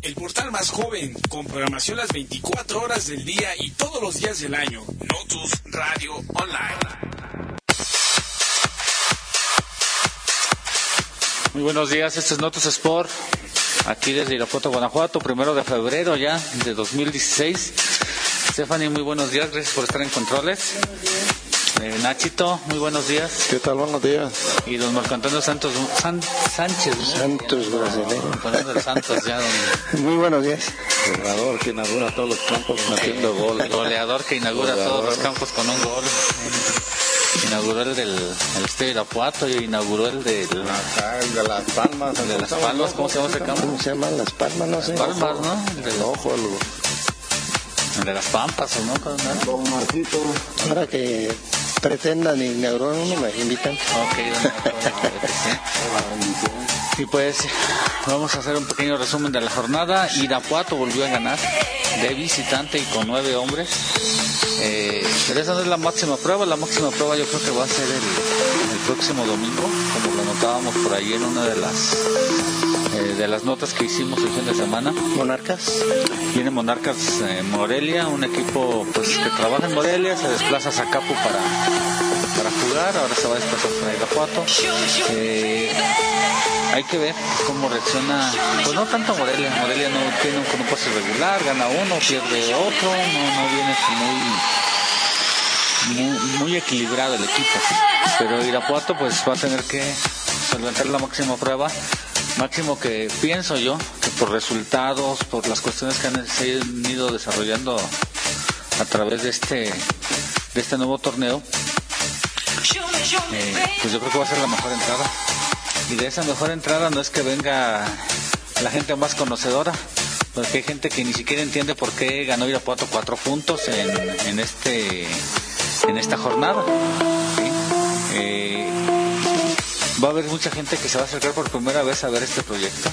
el portal más joven, con programación las 24 horas del día y todos los días del año. Notus Radio Online. Muy buenos días, este es Notus Sport, aquí desde Irapuato, Guanajuato, 1 de febrero ya de 2016. Stephanie, muy buenos días, gracias por estar en controles. Nachito, muy buenos días. ¿Qué tal? Buenos días. Y don Marco Antonio Sánchez, ¿no? Santos brasileño. Antonio de Santos, ya don... Muy buenos días. Goleador que inaugura todos los campos metiendo gol. Goleador que inaugura todos los campos con un gol. Inauguró el del Estadio Irapuato y inauguró el del... El de Las Palmas. El de Las Palmas, ¿cómo se llama ese campo? ¿Cómo se llaman? Las Palmas, no sé. Palmas, ¿no? El del Ojo, el de Las Pampas, ¿o no? Don Marquito. Ahora que pretendan inaugurar uno, me invitan. Ok, don Marco, sí. Y pues vamos a hacer un pequeño resumen de la jornada. Irapuato volvió a ganar de visitante y con 9 hombres. Pero esa no es la máxima prueba. La máxima prueba yo creo que va a ser el próximo domingo, como lo notábamos por ahí en una de las notas que hicimos el fin de semana. Monarcas. Viene Monarcas Morelia, un equipo pues que trabaja en Morelia, se desplaza a Zacapu para jugar, ahora se va a desplazar para Irapuato. Hay que ver cómo reacciona, pues no tanto Morelia no tiene un pase regular, gana uno, pierde otro, no viene muy equilibrado el equipo, pero Irapuato pues va a tener que solventar la máxima prueba, máximo que pienso yo que por resultados, por las cuestiones que se han ido desarrollando a través de este nuevo torneo, pues yo creo que va a ser la mejor entrada. Y de esa mejor entrada no es que venga la gente más conocedora, porque hay gente que ni siquiera entiende por qué ganó Irapuato 4 puntos en esta jornada. ¿Sí? Va a haber mucha gente que se va a acercar por primera vez a ver este proyecto.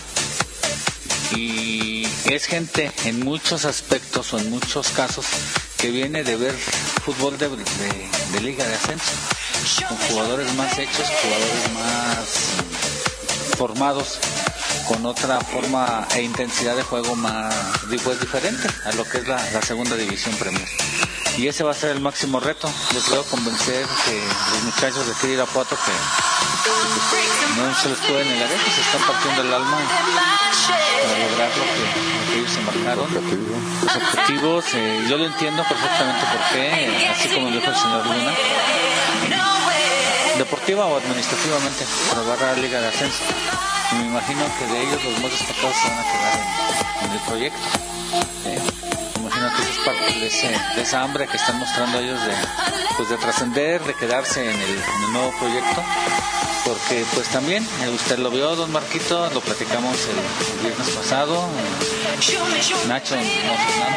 Y es gente en muchos aspectos o en muchos casos que viene de ver fútbol de Liga de Ascenso, con jugadores más hechos, jugadores más formados, con otra forma e intensidad de juego más pues, diferente a lo que es la segunda división Premier. Y ese va a ser el máximo reto. Yo creo convencer que los muchachos de aquí de Irapuato que no se les puede negar eso, se están partiendo el alma para lograr lo que ellos se marcaron. Los objetivos, yo lo entiendo perfectamente por qué, así como lo dijo el señor Luna, deportiva o administrativamente, probar la Liga de Ascenso. Y me imagino que de ellos los más destacados se van a quedar en el proyecto. Me imagino que eso es parte de esa hambre que están mostrando ellos de trascender, de quedarse en el nuevo proyecto. Porque pues también, usted lo vio, don Marquito, lo platicamos el viernes pasado, Nacho, Fernando,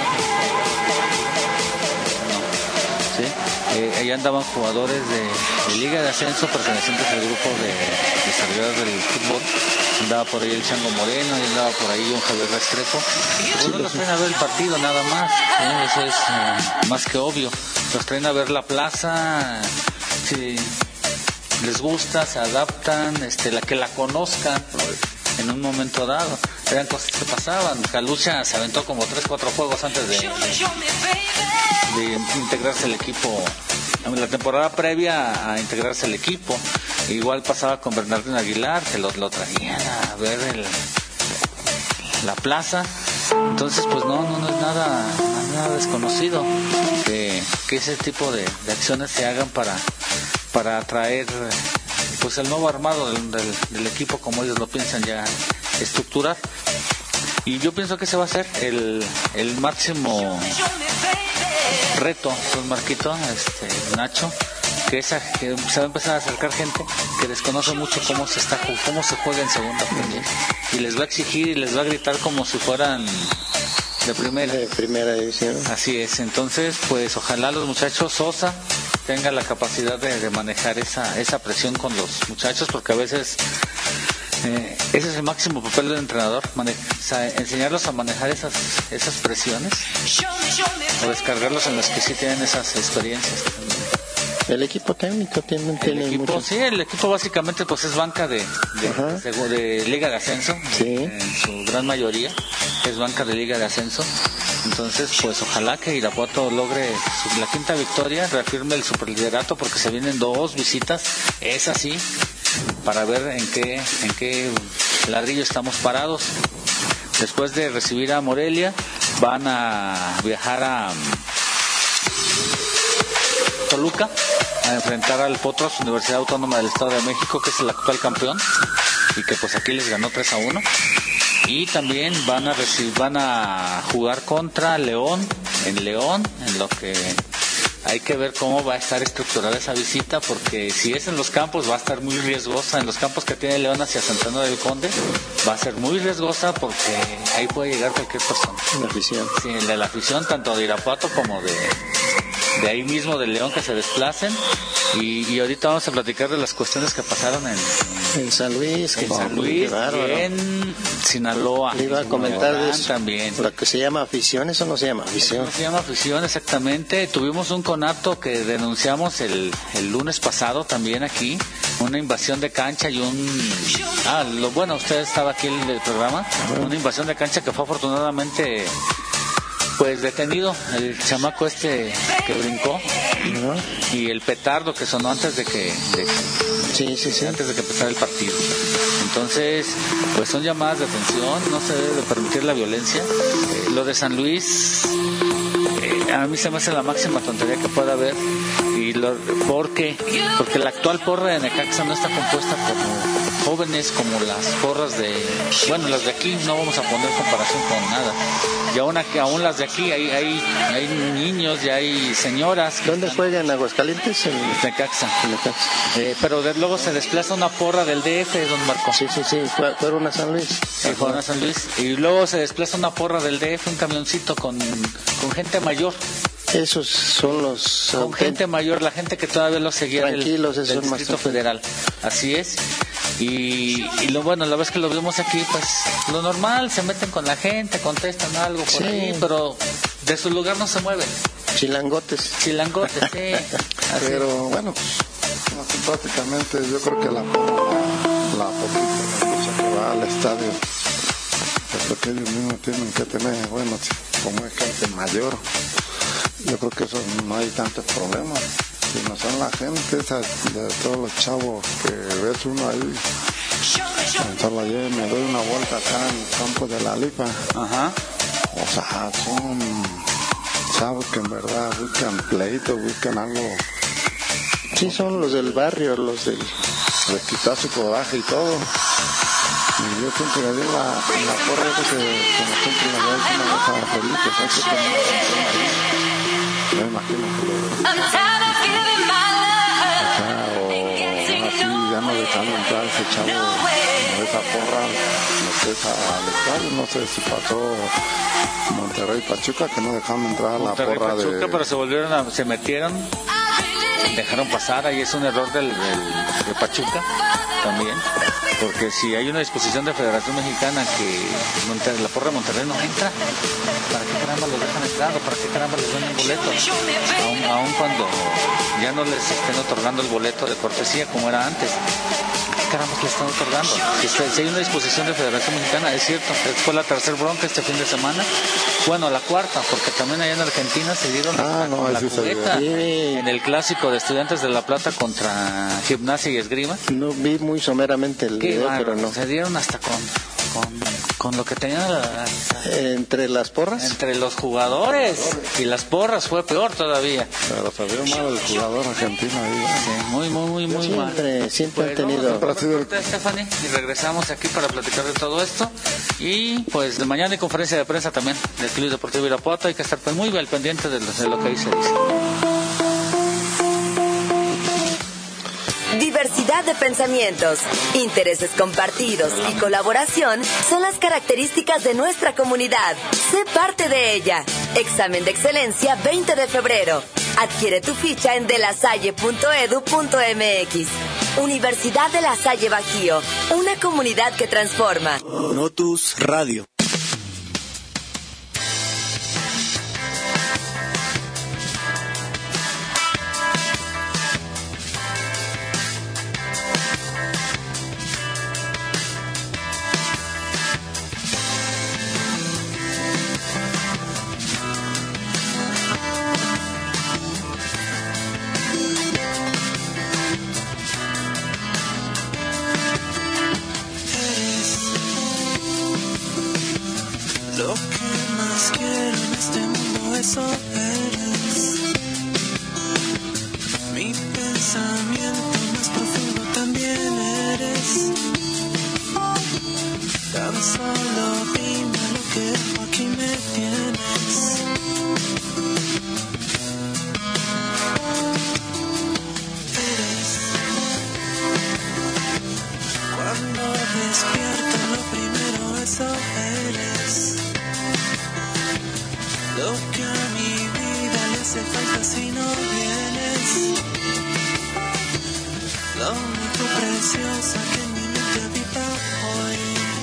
¿sí? Ahí andaban jugadores de Liga de Ascenso pertenecientes al grupo de desarrolladores del fútbol. Andaba por ahí el Chango Moreno, y andaba por ahí un Javier Restrepo. Pues no los traen a ver el partido nada más, eso es más que obvio. Los traen a ver la plaza, si les gusta, se adaptan, que la conozcan en un momento dado. Eran cosas que pasaban. Calucha se aventó como 3-4 juegos antes de integrarse al equipo, en la temporada previa a integrarse al equipo. Igual pasaba con Bernardino Aguilar, que lo traían a ver la plaza. Entonces pues no es nada desconocido que ese tipo de acciones se hagan para atraer pues el nuevo armado del equipo, como ellos lo piensan ya estructurar. Y yo pienso que ese va a ser el máximo reto, don Marquito, Nacho, que se va a empezar a acercar gente que desconoce mucho cómo se juega en segunda Premier, y les va a exigir y les va a gritar como si fueran de primera división. Así es. Entonces pues ojalá los muchachos, Sosa tenga la capacidad de manejar esa presión con los muchachos, porque a veces ese es el máximo papel del entrenador, enseñarlos a manejar esas presiones o descargarlos en los que sí tienen esas experiencias. El equipo técnico tiene mucho. Sí, el equipo básicamente pues es banca de Liga de Ascenso, sí, en su gran mayoría. es banca de Liga de Ascenso. Entonces, pues ojalá que Irapuato logre la quinta victoria, reafirme el superliderato, porque se vienen 2 visitas, es así, para ver en qué ladrillo estamos parados. Después de recibir a Morelia, van a viajar a Toluca a enfrentar al Potros, Universidad Autónoma del Estado de México, que es el actual campeón y que pues aquí les ganó 3-1. Y también van a jugar contra León, en lo que hay que ver cómo va a estar estructurada esa visita, porque si es en los campos va a estar muy riesgosa. En los campos que tiene León hacia Santana del Conde va a ser muy riesgosa, porque ahí puede llegar cualquier persona. La afición. Sí, de la afición, tanto de Irapuato como de ahí mismo de León, que se desplacen. Y ahorita vamos a platicar de las cuestiones que pasaron en San Luis, y en Sinaloa. Le iba a comentar de eso. También. Lo que se llama afición, eso no se llama afición. No se llama afición, exactamente. Tuvimos un conato que denunciamos el lunes pasado también aquí, una invasión de cancha y usted estaba aquí en el programa, una invasión de cancha que fue afortunadamente pues detenido el chamaco que brincó, y el petardo que sonó antes de que antes de que empezara el partido. Entonces, pues son llamadas de atención, no se debe permitir la violencia. Lo de San Luis, a mí se me hace la máxima tontería que pueda haber. ¿Por qué? Porque la actual porra de Necaxa no está compuesta como jóvenes como las porras las de aquí, no vamos a poner comparación con nada. Y aún las de aquí hay niños, ya hay señoras. ¿Dónde juegan? ¿Aguascalientes? En Necaxa. Pero luego se desplaza una porra del DF, don Marco. Sí, fueron a San Luis. Sí, fueron a San Luis. Y luego se desplaza una porra del DF, un camioncito con gente mayor. Esos son los... Con gente mayor, la gente que todavía lo seguía del Distrito Federal. Así es. Y la vez que lo vemos aquí, pues lo normal, se meten con la gente, contestan algo por ahí, pero de su lugar no se mueven. Chilangotes, sí. Pero bueno, prácticamente yo creo que la poquita que va al estadio, porque ellos mismos tienen que tener, como es gente mayor, yo creo que eso no hay tantos problemas. Si no son la gente esa de todos los chavos que ves uno ahí, solo ayer me doy una vuelta acá en el campo de la Lipa. Ajá. O sea, son chavos que en verdad buscan pleito, buscan algo. Sí, son los del barrio, los del... de quitar su coraje y todo. Y yo siempre le digo la porra que como siempre le doy una cosa feliz, que me imagino que o así ya no dejan entrar ese chavo de esa porra, al estadio. No sé si pasó Monterrey Pachuca, que no dejaron entrar a la porra Pachuca, pero se metieron, dejaron pasar. Ahí es un error de Pachuca también, porque si hay una disposición de Federación Mexicana que la porra de Monterrey no entra, ¿para qué caramba los dejan entrar o para qué caramba les dan un boleto? Aun cuando ya no les estén otorgando el boleto de cortesía como era antes, ¿qué caramba les están otorgando? Si hay una disposición de Federación Mexicana, es cierto, fue la tercera bronca este fin de semana, la cuarta, porque también allá en Argentina se dieron la cubeta en el clásico de Estudiantes de La Plata contra Gimnasia y Esgrima. No vi muy someramente el video, pero no. Se dieron hasta con lo que tenían entre las porras, entre los jugadores y las porras, fue peor todavía. Pero se vio mal el jugador argentino ahí. Sí, muy mal. Siempre han tenido. Stephanie, y regresamos aquí para platicar de todo esto. Y pues de mañana hay conferencia de prensa también del Club Deportivo Irapuato. Hay que estar muy bien pendiente de lo que ahí se dice. Diversidad de pensamientos, intereses compartidos y colaboración son las características de nuestra comunidad. Sé parte de ella. Examen de excelencia 20 de febrero. Adquiere tu ficha en delasalle.edu.mx. Universidad de La Salle Bajío, una comunidad que transforma. Notus Radio. Lo que más quiero en este mundo, eso eres. Mi pensamiento más profundo también eres. Tan solo dime lo que aquí me tienes. Eres. Cuando despierto lo primero, eso eres. Lo que a mi vida le hace falta si no vienes. Lo único preciosa que en mi mente habita hoy.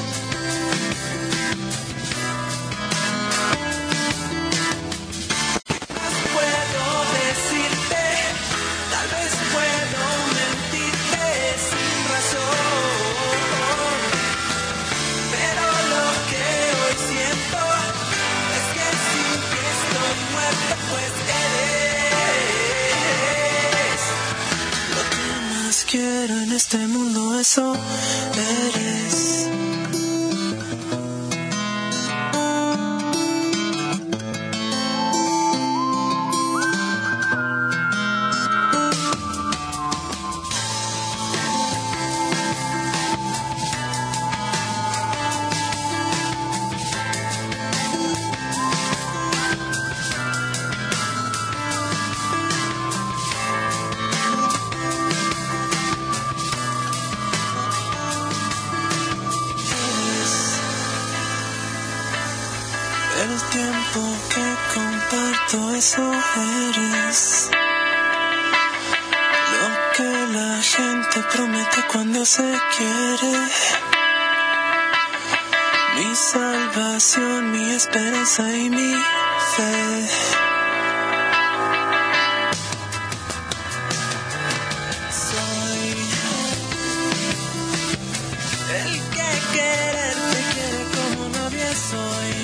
¿Qué más puedo decirte? Tal vez puedo mentirte sin razón. Pero lo que hoy siento es que sin ti estoy muerta, pues eres. Lo que más quiero en este mundo, eso eres. El tiempo que comparto, eso eres. Lo que la gente promete cuando se quiere. Mi salvación, mi esperanza y mi fe. Soy el que quererte quiere como nadie soy.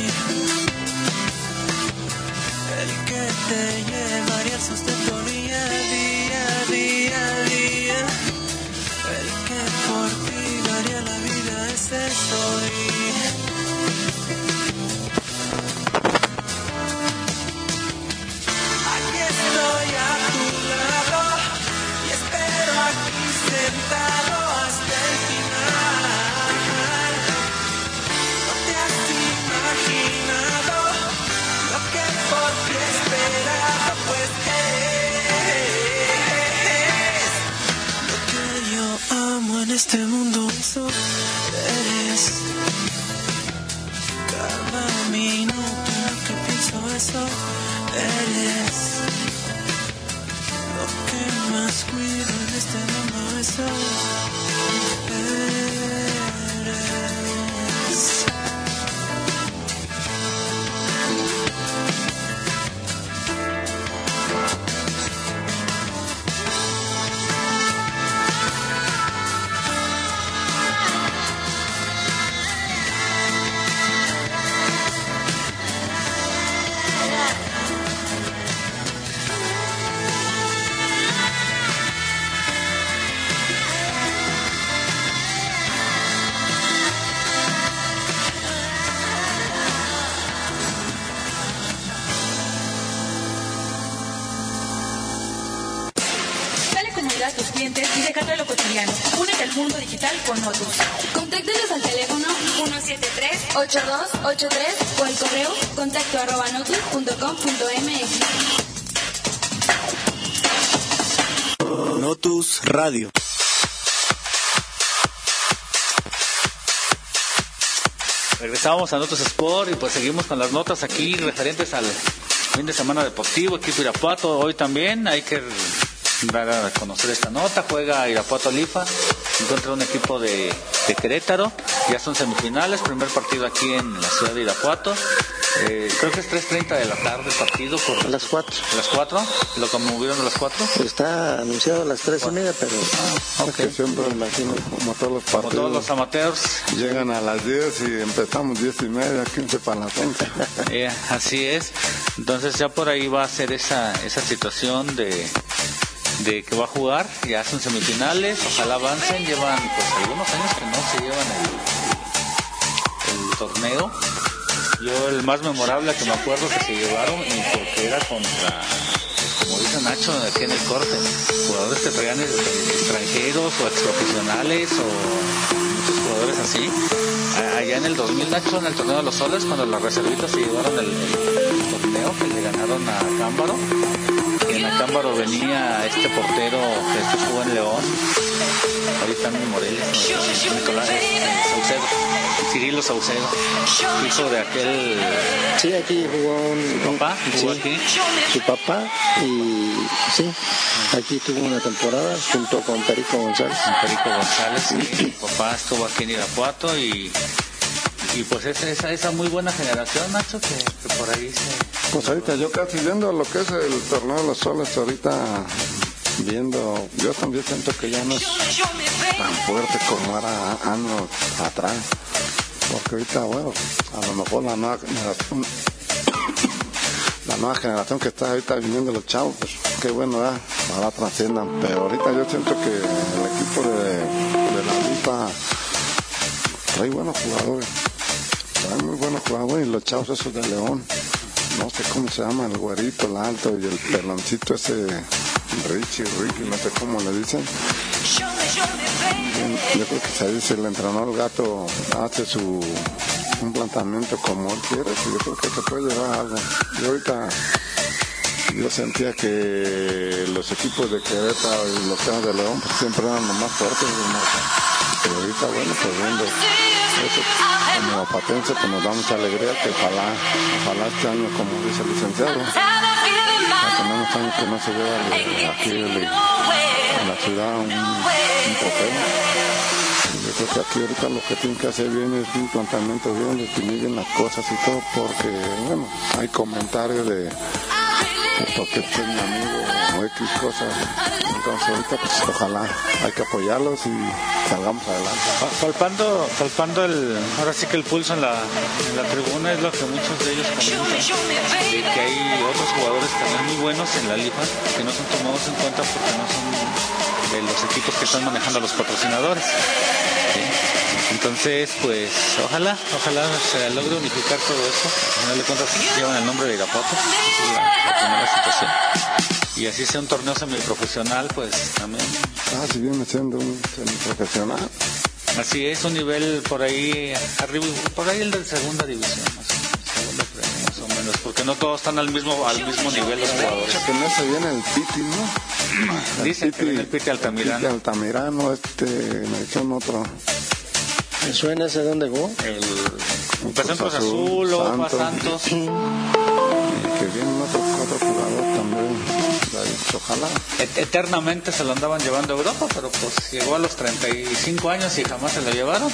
El que te llevaría el sustento día a día, día a día. El que por ti daría la vida, ese soy. Aquí estoy a tu lado y espero aquí sentado hasta el final. No te has imaginado lo que por ti he esperado, pues eres. Lo que yo amo en este mundo, eso eres. Cada minuto lo que pienso, eso eres. Lo que más cuido en este mundo, eso eres. A tus clientes y déjalo lo cotidiano. Únete al mundo digital con Notus. Contáctanos al teléfono 173-8283 o al correo contacto@notus.com.mx. Notus Radio. Regresamos a Notus Sport y pues seguimos con las notas aquí referentes al fin de semana deportivo, equipo Irapuato. Hoy también hay que dar a conocer esta nota. Juega Irapuato Lifa contra un equipo de Querétaro. Ya son semifinales, primer partido aquí en la ciudad de Irapuato. Creo que es 3:30 de la tarde el partido. Por a las 4. ¿A las 4? ¿Lo conmovieron a las 4? Está anunciado a las 3:30, pero okay. Que siempre me imagino, como todos los partidos, como todos los amateurs, llegan a las 10 y empezamos 10:30, 15 para las 11. Así es. Entonces ya por ahí va a ser esa situación de que va a jugar. Ya son semifinales, ojalá avancen. Llevan pues algunos años que no se llevan el torneo. Yo el más memorable que me acuerdo que se llevaron, y porque era contra, como dice Nacho aquí en el corte, jugadores que traían extranjeros o exprofesionales o muchos jugadores así. Allá en el 2000, Nacho, en el torneo de los Soles, cuando las reservitas se llevaron el torneo, que le ganaron a Cámbaro, y en Acámbaro venía este portero que después jugó en León, ahorita en Morelia, Nicolás Saucedo, Cirilo Saucedo, hijo de aquel... Sí, aquí jugó un papá, jugó sí, aquí. Su papá, y sí, aquí tuvo una temporada junto con Perico González. Perico González, sí. Mi papá estuvo aquí en Irapuato y pues esa muy buena generación, Nacho, que por ahí se... Pues ahorita yo casi viendo lo que es el torneo de los Soles, ahorita viendo, yo también siento que ya no es tan fuerte como era años atrás, porque ahorita, bueno, a lo mejor la nueva generación que está ahorita viniendo los chavos, pues qué bueno, ahora trasciendan, pero ahorita yo siento que el equipo de la Lipa trae buenos jugadores, trae muy buenos jugadores, y los chavos esos de León, no sé cómo se llama, el güerito, el alto y el peloncito ese, Ricky, no sé cómo le dicen. Yo creo que si el entrenador, el Gato, hace un planteamiento como él quiere, yo creo que se puede llevar algo. Y ahorita yo sentía que los equipos de Querétaro y los Canos de León pues siempre eran los más fuertes, pero ahorita, bueno, pues viendo eso como patense, pues nos da mucha alegría que ojalá este año, como dice el licenciado, ya tenemos años que no se lleva aquí en la ciudad un trofeo. Yo creo que aquí ahorita lo que tienen que hacer bien es un planteamiento bien, definir bien las cosas y todo, porque, bueno, hay comentarios de porque es un amigo o X cosas. Entonces ahorita pues ojalá hay que apoyarlos y salgamos adelante. Palpando ahora sí que el pulso en la tribuna es lo que muchos de ellos comentan, de que hay otros jugadores también muy buenos en la liga que no son tomados en cuenta porque no son de los equipos que están manejando a los patrocinadores. ¿Sí? Entonces, pues, ojalá se logre unificar todo esto. Al final de cuentas llevan el nombre de Irapuato, esa es la primera situación. Y así sea un torneo semiprofesional, pues también. Si viene siendo un semiprofesional. Así es, un nivel por ahí arriba, por ahí el de segunda división, más o menos, porque no todos están al mismo nivel los jugadores. Que no se viene el Piti, ¿no? Dicen que viene el Piti Altamirano. Piti Altamirano, me echó otro. ¿Me suena ese dónde jugó? Empezó en Cruz Azul, luego fue a Santos. Que viene otro jugador también. Ojalá. Eternamente se lo andaban llevando a Europa, pero pues llegó a los 35 años y jamás se lo llevaron.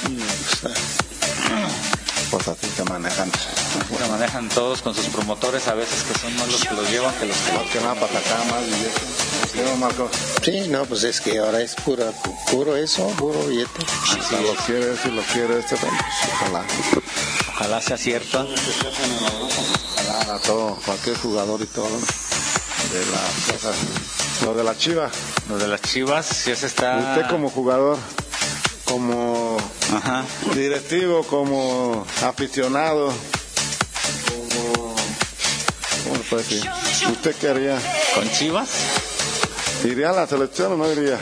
Pues así se manejan. Se manejan todos con sus promotores, a veces que son más los que los llevan que los que nada para sacar más billetes. ¿Sí, Marco? Sí, no, pues es que ahora es puro eso, puro billete. Si lo quiere pues ojalá. Ojalá sea cierto. Ojalá a todo, cualquier jugador y todo. De las cosas. Lo de las Chivas. Lo de las Chivas, ya se está. Usted como jugador, como directivo, como aficionado, ¿cómo le puede decir? ¿Usted qué haría? ¿Con Chivas? ¿Iría a la selección o no iría?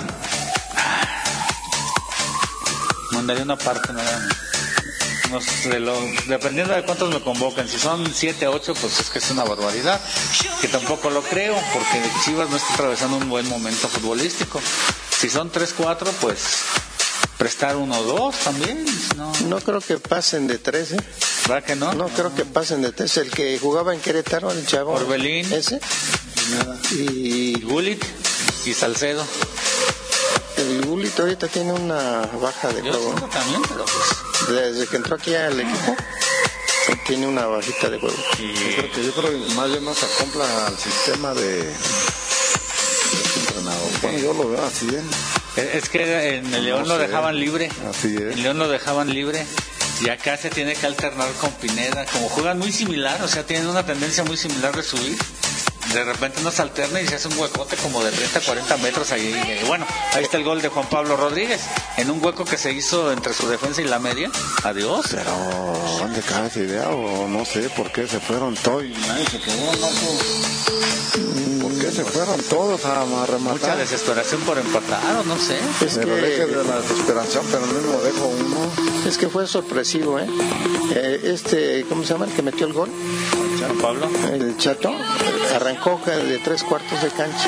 Mandaría una parte nada más. Dependiendo de cuántos me convoquen, si son 7, 8, pues es que es una barbaridad, que tampoco lo creo, porque Chivas no está atravesando un buen momento futbolístico. Si son 3, 4, pues prestar 1 o 2 también. No creo que pasen de 3, ¿verdad que no? No creo que pasen de 3. El que jugaba en Querétaro, el chavo Orbelín, ese, y Gullit y Salcedo. El Gullit ahorita tiene una baja de juego. Yo también, pero pues desde que entró aquí al equipo tiene una bajita de juego. Yo creo que más bien no se acompla al sistema de entrenador. Bueno, yo lo veo así, Es que en el León lo dejaban libre. Así es. En León lo dejaban libre. Y acá se tiene que alternar con Pineda. Como juegan muy similar, o sea, tienen una tendencia muy similar de subir. de repente no se alterna y se hace un huecote como de 30, 40 metros ahí. Bueno, ahí está el gol de Juan Pablo Rodríguez, en un hueco que se hizo entre su defensa y la media. Adiós. Pero, ¿dónde cae esa idea? O no sé por qué se fueron todos y nadie se quedó, ¿Por qué se fueron todos a rematar? Mucha desesperación por empatar, o no sé. Es que deje de la desesperación, pero mismo dejo uno. Es que fue sorpresivo, ¿eh? ¿Cómo se llama? El que metió el gol. Juan Pablo. El Chato arrancó de 3/4 de cancha.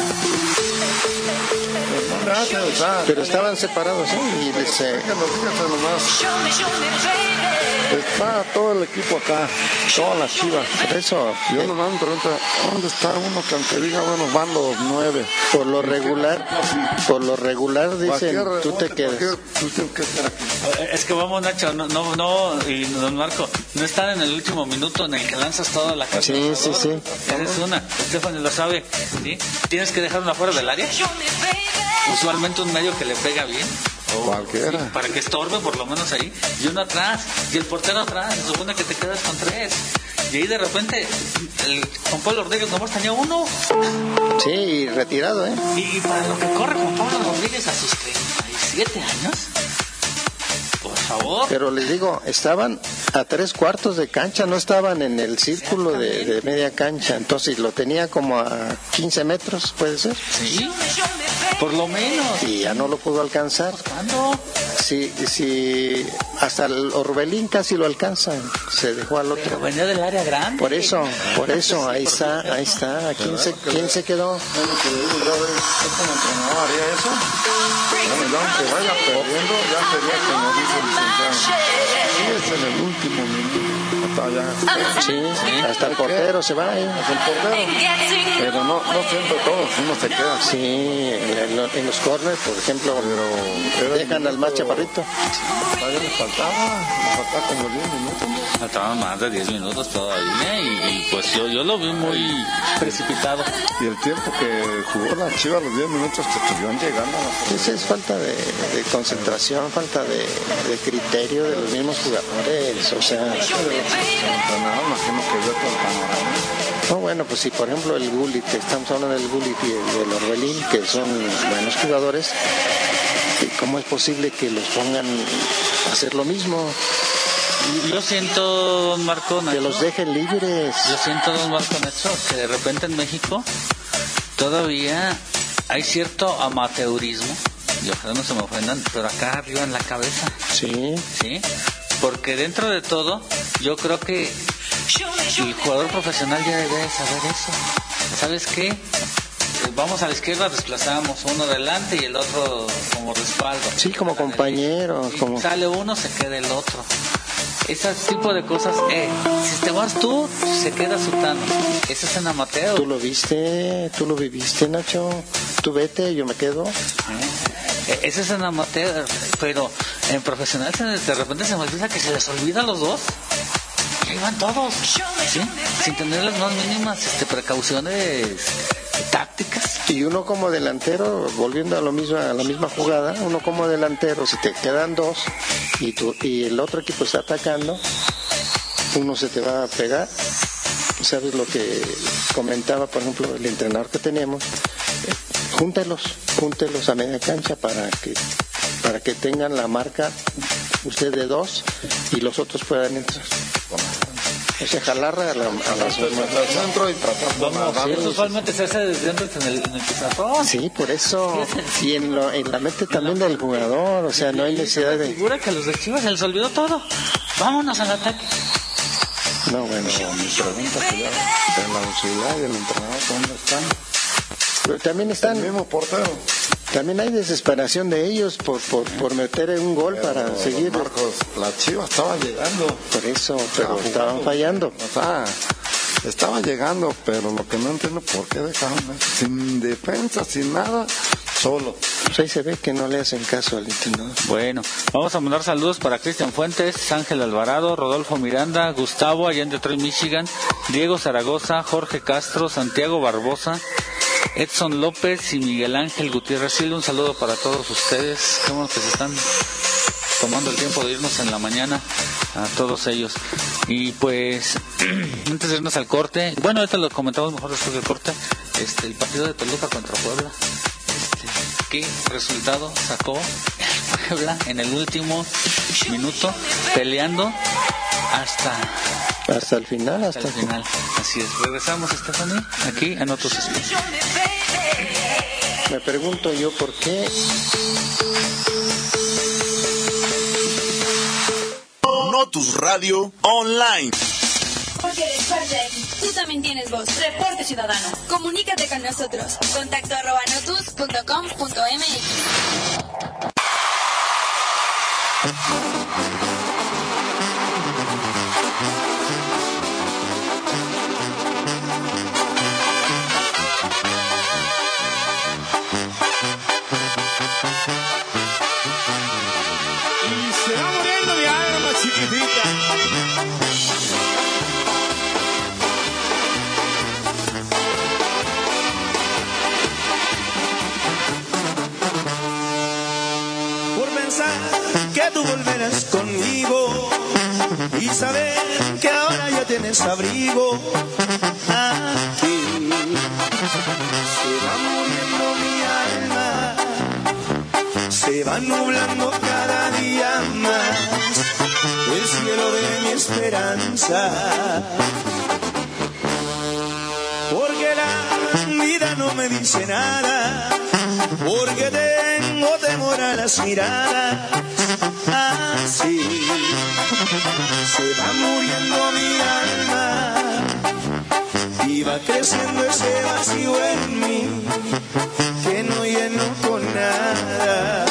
Pero estaban separados, ¿eh? Y está todo el equipo acá, todas las Chivas. Por eso, yo nomás me pregunto, ¿dónde está uno que aunque diga, bueno, van los 9? Por lo regular dicen, tú te quedas. Es que vamos, Nacho, no, y don Marco, no están en el último minuto en el que lanzas toda la casa. Sí. Esa es una, Estefan lo sabe, ¿sí? Tienes que dejar una fuera del área. Usualmente un medio que le pega bien. Cualquiera. Sí, para que estorbe por lo menos ahí. Y uno atrás. Y el portero atrás. Se supone que te quedas con 3. Y ahí de repente el Juan Pablo Rodríguez nomás tenía 1. Sí, retirado, ¿eh? Y para lo que corre Juan Pablo Rodríguez a sus 37 años. Por favor. Pero les digo, estaban a 3/4 de cancha, no estaban en el círculo de media cancha. Entonces lo tenía como a 15 metros, ¿puede ser? Sí, por lo menos. Y ya no lo pudo alcanzar. ¿Cuándo? Sí, hasta el Orbelín casi lo alcanza. Se dejó al otro. Pero venía del área grande. Por eso, ahí está. ¿Quién se quedó? ¿Haría eso? Aunque vaya perdiendo, ya sería como dice el licenciado. Sí, es en el último minuto. Sí, hasta el portero se va ahí. Hasta el portero. Pero no siempre todos, uno se queda. Sí, en los corners, por ejemplo, dejan al más chaparrito. Todavía le faltaba como 10 minutos. Faltaban más de 10 minutos todavía y pues yo lo vi muy precipitado. Y el tiempo que jugó la Chivas, los 10 minutos que estuvieron llegando. Esa es falta de concentración, falta de criterio de los mismos jugadores, o sea... No, bueno, pues si por ejemplo el Gullit, estamos hablando del Gullit y el Orbelín, que son buenos jugadores, ¿cómo es posible que los pongan a hacer lo mismo? Yo siento, don Marco Nacho, que los dejen libres. Yo siento, don Marco Nacho, que de repente en México todavía hay cierto amateurismo, y ojalá no se me ofendan, pero acá arriba en la cabeza. Sí. Porque dentro de todo, yo creo que el jugador profesional ya debe saber eso. ¿Sabes qué? Vamos a la izquierda, desplazamos uno delante y el otro como respaldo. Sí, como compañeros. Como... Sale uno, se queda el otro. Ese tipo de cosas, si te vas tú, se queda Sutano. Ese es en amateur. Tú lo viste, tú lo viviste, Nacho. Tú vete, yo me quedo. Ese es en amateur, pero en profesional de repente se me olvida que se les olvida a los dos. Y ahí van todos, ¿sí? Sin tener las más mínimas precauciones tácticas. Y uno como delantero, volviendo a lo mismo, a la misma jugada, uno como delantero, si te quedan dos y el otro equipo está atacando, uno se te va a pegar. ¿Sabes lo que comentaba, por ejemplo, el entrenador que tenemos? Júntelos a media cancha para que tengan la marca usted de 2 y los otros puedan entrar. O sea, jalar a la centro y tratar de usualmente se hace desde antes en el pizarrón. Sí, por eso. Y en la mente también del jugador, o sea, no hay necesidad de... Figura que a los de Chivas se les olvidó todo. Vámonos al ataque. No, bueno. Mi pregunta sería, en la auxiliar y el entrenador, ¿dónde están? Pero también están... El mismo portero. También hay desesperación de ellos por meter un gol para seguir. Marcos, la Chivas estaba llegando. Por eso, pero estaban fallando. O sea, estaba llegando, pero lo que no entiendo, ¿por qué dejaron sin defensa, sin nada, solo? Pues ahí se ve que no le hacen caso al entrenador. Bueno, vamos a mandar saludos para Cristian Fuentes, Ángel Alvarado, Rodolfo Miranda, Gustavo allá en Detroit, Michigan, Diego Zaragoza, Jorge Castro, Santiago Barbosa, Edson López y Miguel Ángel Gutiérrez Silva. Un saludo para todos ustedes. Qué bueno que se están tomando el tiempo de irnos en la mañana a todos ellos. Y pues, antes de irnos al corte, bueno, ahorita lo comentamos mejor después del corte, el partido de Toluca contra Puebla. ¿Qué resultado sacó el Puebla en el último minuto, peleando hasta el final? Hasta el final. Así es. Regresamos, Stephanie, aquí en otros espacios. Me pregunto yo por qué. Notus Radio Online. Porque eres parte de aquí. Tú también tienes voz. Reporte ciudadano. Comunícate con nosotros. contacto@notus.com.mx. Que tú volverás conmigo y saber que ahora ya tienes abrigo. Aquí se va muriendo mi alma, se va nublando cada día más el cielo de mi esperanza, porque la vida no me dice nada, porque tengo temor a las miradas. Así se va muriendo mi alma y va creciendo ese vacío en mí que no lleno con nada.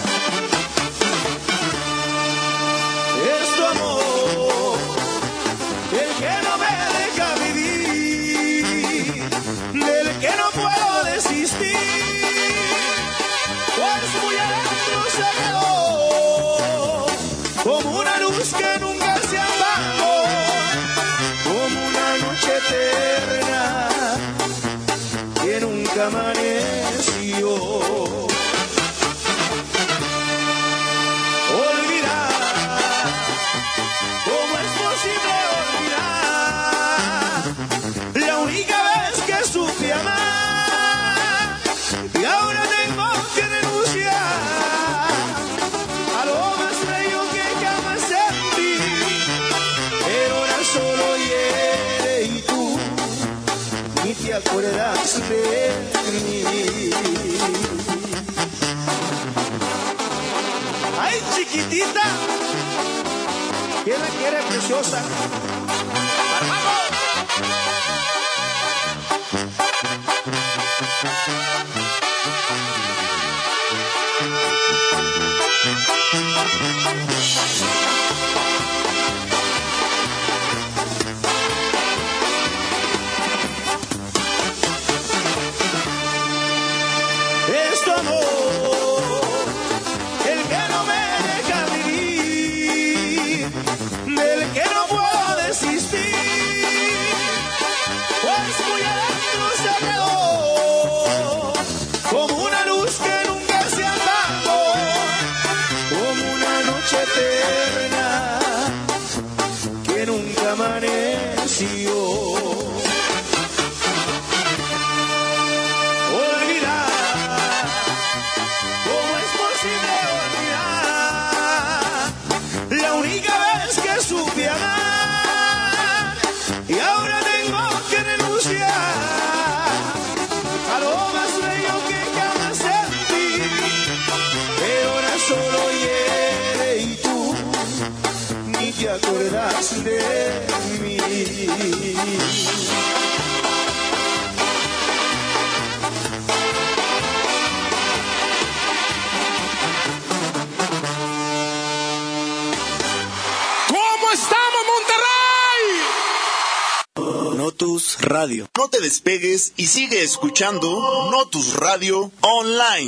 Es tu amor el que no me deja vivir, del que no puedo desistir, pues muy adentro se quedó como una luz que nunca se apagó, como una noche eterna que nunca amaneció. Olvidar, ¿cómo es posible olvidar la única vez que supe amar? Y ahora tengo que renunciar a lo más bello que jamás sentí, pero ahora solo hiere y tú ni te acuerdas de mí. ¡Ay, chiquitita! ¿Quién la quiere, preciosa? ¡Armando! Es tu amor el que no me deja vivir, del que no puedo desistir, pues muy adentro se quedó como una luz que nunca se apagó, como una noche eterna que nunca amaneció. La única vez que supe amar, y ahora tengo que renunciar a lo más bello que jamás sentí, pero ahora solo hiere y tú ni te acuerdas de mí. Notus Radio. No te despegues y sigue escuchando Notus Radio Online.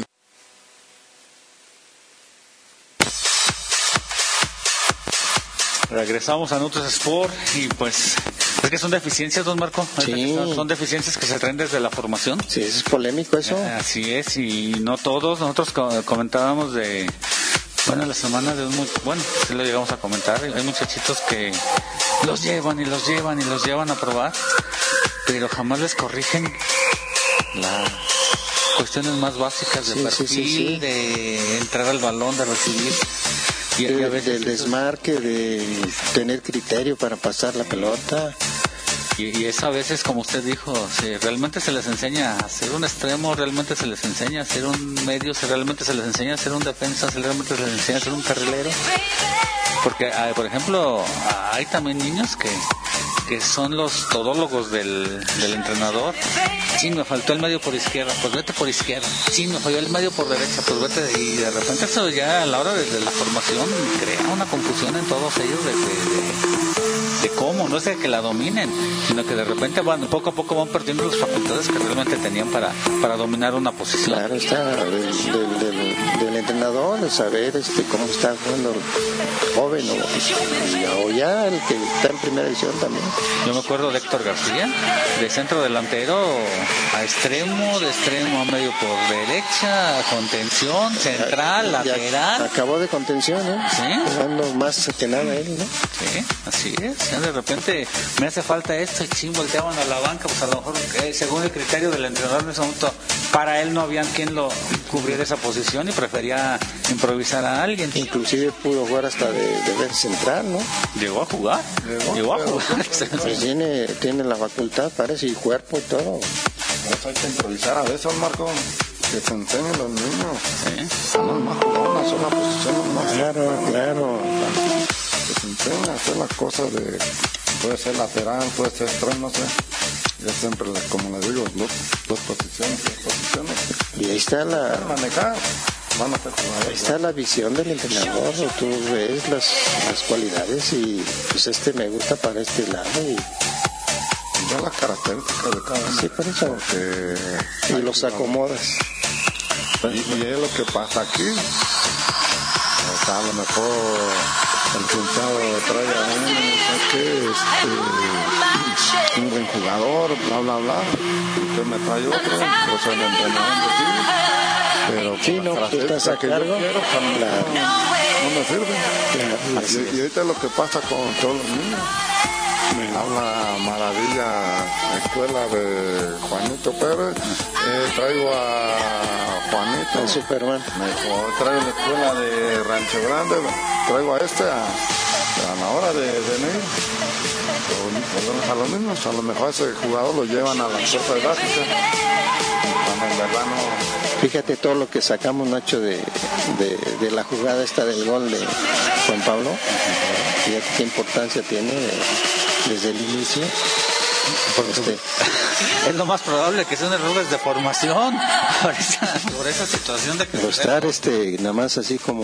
Regresamos a Notus Sport y pues es que son deficiencias, don Marco. Sí. Son deficiencias que se traen desde la formación. Sí, es polémico eso. Así es, y no todos. Nosotros comentábamos de, bueno, la semana de bueno, sí lo llegamos a comentar. Hay muchachitos que los llevan a probar, pero jamás les corrigen las cuestiones más básicas de perfil, de entrar al balón, de recibir. Y a veces del desmarque, de tener criterio para pasar la pelota. Y eso a veces, como usted dijo, si realmente se les enseña a ser un extremo, realmente se les enseña a ser un medio, si realmente se les enseña a ser un defensa, si realmente se les enseña a ser un carrilero. Porque, por ejemplo, hay también niños que son los todólogos del entrenador. Sí, me faltó el medio por izquierda, pues vete por izquierda. Sí, me falló el medio por derecha, pues vete. Y de repente eso ya a la hora de la formación crea una confusión en todos ellos de cómo, no es de que la dominen, sino que de repente poco a poco van perdiendo las facultades que realmente tenían para dominar una posición. Claro, está del entrenador, de saber cómo está jugando el joven o ya el que está en primera división también. Yo me acuerdo de Héctor García, de centro delantero a extremo, de extremo a medio por derecha, contención, central, lateral. Acabó de contención, ¿Sí? Jugando más que nada él, ¿no? Sí, así es. Ya de repente me hace falta esto y volteaban a la banca, pues a lo mejor según el criterio del entrenador en ese momento, para él no había quien lo cubriera esa posición y prefería improvisar a alguien. Inclusive pudo jugar hasta de ver central, ¿no? Llegó a jugar. Pues tiene la facultad, parece, y cuerpo y todo. Hay que improvisar a veces, Marco, que se enseñen los niños. ¿Sí? No más jugar una sola posición. ¿No? Claro. Que se enseña a hacer las cosas puede ser lateral, puede ser extremo, no sé. Yo siempre, como les digo, dos posiciones. Y ahí está manejar. Ahí está la visión del entrenador, tú ves las cualidades y pues me gusta para este lado y ya las características de cada uno. Sí, por eso. Y los acomodas. Y es lo que pasa aquí. O sea, a lo mejor el pintado trae a un buen jugador, bla, bla, bla. Entonces me trae otro, yo soy el entrenador, pero sí, no, tú estás a cargo, no me sirve. Y ahorita lo que pasa con todos los niños, me habla maravilla escuela de Juanito Pérez, traigo a Juanito, el Superman, traigo la escuela de Rancho Grande, traigo a a la hora de venir, a los niños, a lo mejor ese jugador lo llevan a la fuerza de básica, cuando en verdad no. Fíjate todo lo que sacamos, Nacho, de la jugada esta del gol de Juan Pablo. Fíjate qué importancia tiene desde el inicio. Es lo más probable que sean errores de formación por esa situación de que estar nada más así como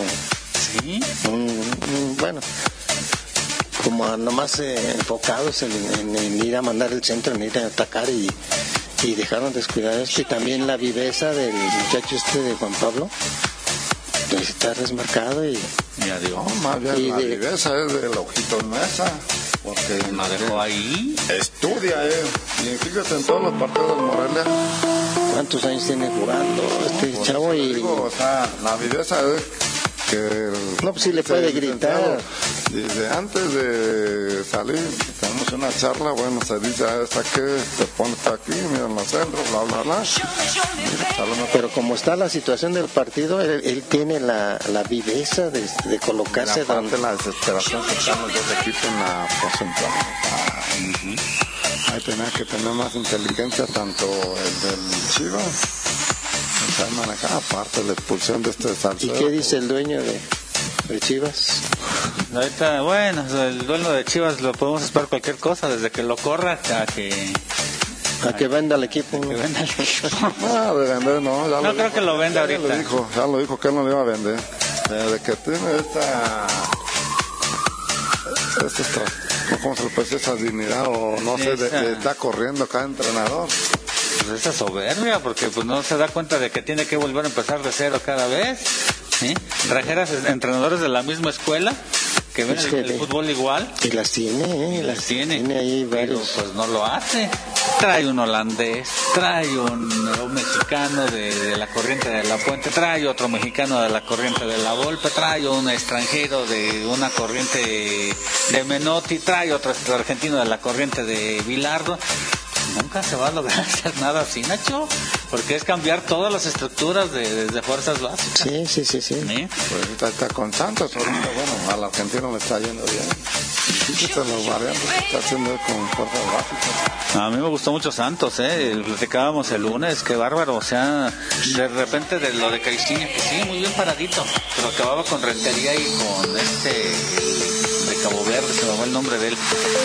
bueno, como nada más enfocados en ir a mandar el centro, en ir a atacar y dejaron descuidar esto. Y también la viveza del muchacho de Juan Pablo, pues está desmarcado y adiós. No, más bien la viveza es del Ojito Mesa, porque la dejó ahí, estudia y fíjate en todos los partidos del Morelia. ¿Cuántos años tiene jugando chavo? O sea, la viveza es que no, pues sí le puede gritar. Desde antes de salir, tenemos una charla, bueno, se dice, ¿esta qué? Te pones aquí, mira en los centros, bla, bla, bla. Pero como está la situación del partido, él tiene la viveza de colocarse donde la desesperación que están los dos equipos en la porcentual. Ahí tenía que tener más inteligencia, tanto el del Chivas, sabe manejar, aparte de la expulsión de Salcedo. ¿Y qué dice el dueño de Chivas? Ahorita, bueno, el dueño de Chivas lo podemos esperar cualquier cosa, desde que lo corra hasta a que venda el equipo. No, de vender no. No creo que lo venda ahorita. Ya lo dijo que él no lo iba a vender. Desde que tiene ¿cómo se le puede decir? Esa dignidad o no sé, de estar corriendo cada entrenador. Pues esa soberbia, porque pues no se da cuenta de que tiene que volver a empezar de cero cada vez. ¿Sí? Trajeras entrenadores de la misma escuela que ven el fútbol igual y las tiene tiene ahí varios, pero pues no lo hace. trae un holandés, trae un mexicano de la Corriente de la Puente, trae otro mexicano de la Corriente de la Volpe, trae un extranjero de una Corriente de Menotti, trae otro argentino de la Corriente de Bilardo. Nunca se va a lograr hacer nada así, Nacho, porque es cambiar todas las estructuras de fuerzas básicas. Sí. Pues está con Santos ahorita, bueno, al argentino le está yendo bien. Los variantes está haciendo con fuerzas básicas. A mí me gustó mucho Santos, platicábamos el lunes, qué bárbaro, o sea, de repente de lo de Caixinha, que sí, muy bien paradito, pero acababa con Rentería y con de Cabo Verde, se me fue el nombre de él.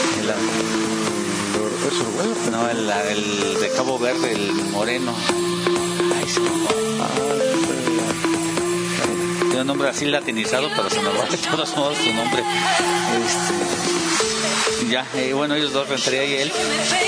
No, el de Cabo Verde, el moreno. Ay, se me fue. Tiene un nombre así latinizado, pero se me va de todos modos su nombre. Bueno, ellos dos, Rentería y él.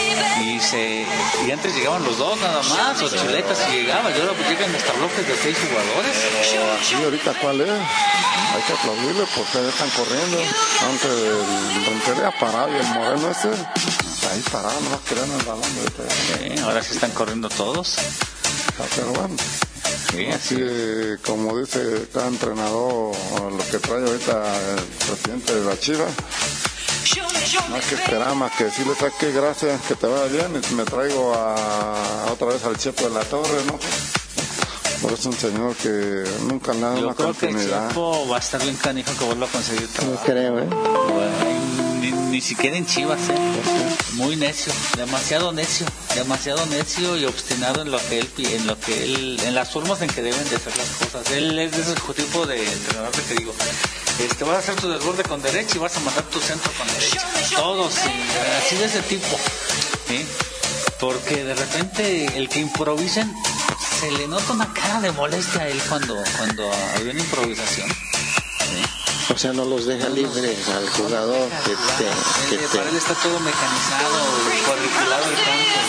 Y antes llegaban los dos nada más, o Chuletas y llegaba. Y ahora llegan hasta bloques de 6 jugadores. Pero así ahorita, ¿cuál es? Hay que aplaudirle porque están corriendo. Antes el Rentería parado y el moreno ahí parado, nomás querían el balón. Ahora sí están corriendo todos. Pero bueno, sí, así como dice cada entrenador, lo que trae ahorita el presidente de la Chivas, no hay que esperar más que decirle, ¿sabes qué? Gracias, que te vaya bien, y me traigo otra vez al Chepo de la Torre, ¿no? Por eso un señor que nunca le da una continuidad. Yo creo que el Chepo va a estar bien canijo que vuelva a conseguir trabajo. No creo, Ni siquiera en Chivas, muy necio, demasiado necio y obstinado en en las formas en que deben de hacer las cosas. Él es de ese tipo de entrenador que te digo, vas a hacer tu desborde con derecha y vas a mandar tu centro con derecha, todos, así de ese tipo, ¿sí? Porque de repente el que improvisen se le nota una cara de molestia a él cuando hay una improvisación. O sea, no los deja libres al jugador. Para él está todo mecanizado, cuadriculado el campo.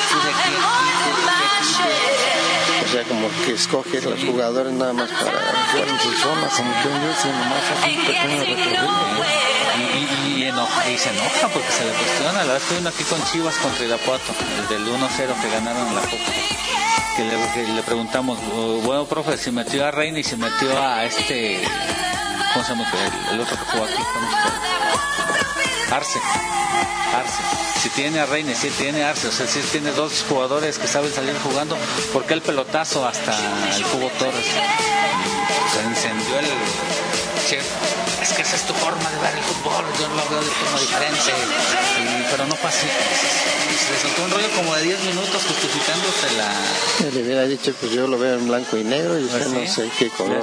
O sea, como que escoge los jugadores nada más para jugar en sus zonas, como quien dice, nomás hace un pequeño recorrido. Y se enoja porque se le cuestiona. La verdad estoy aquí con Chivas contra Irapuato, el del 1-0 que ganaron en la Copa. Que le preguntamos, bueno, profe, si metió a Reina y si metió a ¿cómo se llama el otro que jugó aquí con usted? Arce. Si tiene a Reina, si tiene a Arce, o sea, si tiene 2 jugadores que saben salir jugando, ¿por qué el pelotazo hasta el Cubo Torres? Se encendió el chef. Es que esa es tu forma de ver el fútbol, yo lo veo de forma diferente. Pero no fue así. Se soltó un rollo como de 10 minutos justificándose la... Le hubiera dicho, pues yo lo veo en blanco y negro y usted no sé qué color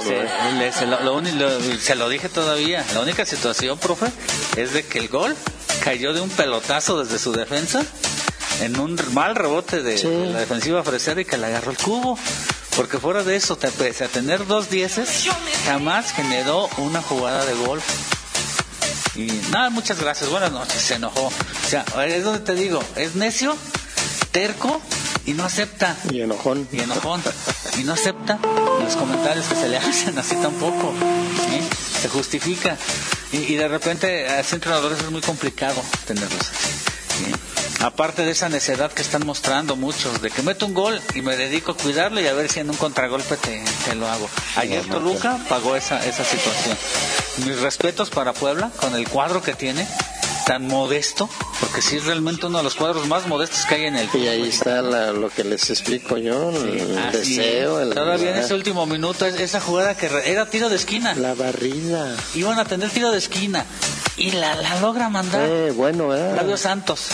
se lo dije todavía. La única situación, profe, es de que el gol cayó de un pelotazo desde su defensa en un mal rebote de la defensiva fresera y que le agarró el Cubo. Porque fuera de eso, pese a tener 2 dieces, jamás generó una jugada de gol. Y nada, muchas gracias, buenas noches, se enojó. O sea, es donde te digo, es necio, terco y no acepta. Y enojón. Y no acepta los comentarios que se le hacen así tampoco. Se justifica. Y de repente a ese entrenador es muy complicado tenerlos así. Aparte de esa necedad que están mostrando muchos, de que meto un gol y me dedico a cuidarlo y a ver si en un contragolpe te lo hago. Ayer Toluca pagó esa situación. Mis respetos para Puebla, con el cuadro que tiene, tan modesto, porque sí es realmente uno de los cuadros más modestos que hay en el fútbol. Y ahí está lo que les explico yo, el deseo. Todavía en ese último minuto, esa jugada que era tiro de esquina. La barrida. Iban a tener tiro de esquina. Y la logra mandar. Flavio Santos.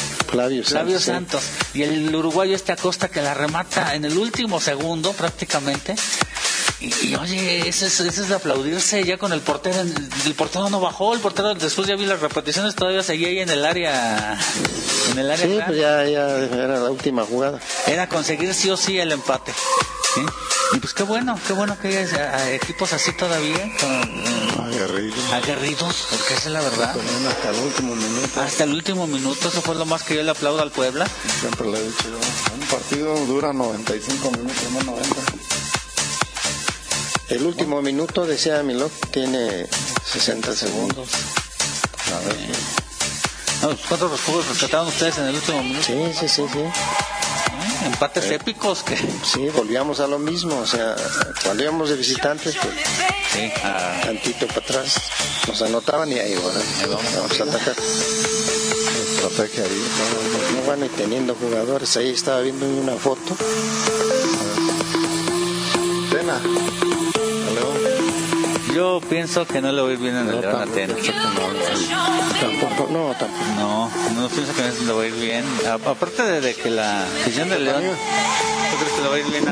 Y el uruguayo Acosta que la remata en el último segundo prácticamente. Y oye, eso es de aplaudirse ya con el portero. El portero no bajó, el portero después ya vi las repeticiones, todavía seguía ahí en el área. Sí, pues ya era la última jugada. Era conseguir sí o sí el empate. ¿Sí? Y pues qué bueno que haya equipos así todavía aguerridos, porque esa es la verdad. Hasta el último minuto, eso fue lo más que yo le aplaudo al Puebla. Siempre le he dicho yo, un partido dura 95 minutos, no 90. El último minuto, decía Milok, tiene 60 segundos. No, ¿cuántos refugos rescataron ustedes en el último minuto? Sí. Empates épicos que... Sí, volvíamos a lo mismo, o sea, cuando íbamos de visitantes, pues tantito para atrás, nos anotaban y ahí vamos a atacar. Estrategia ahí. No, bueno, y teniendo jugadores, ahí estaba viendo una foto. Tena. Yo pienso que no le voy a ir bien en el León a Tena. Tampoco. No pienso que no le voy a ir bien. Aparte de que la afición del León, yo creo que le va a ir bien a...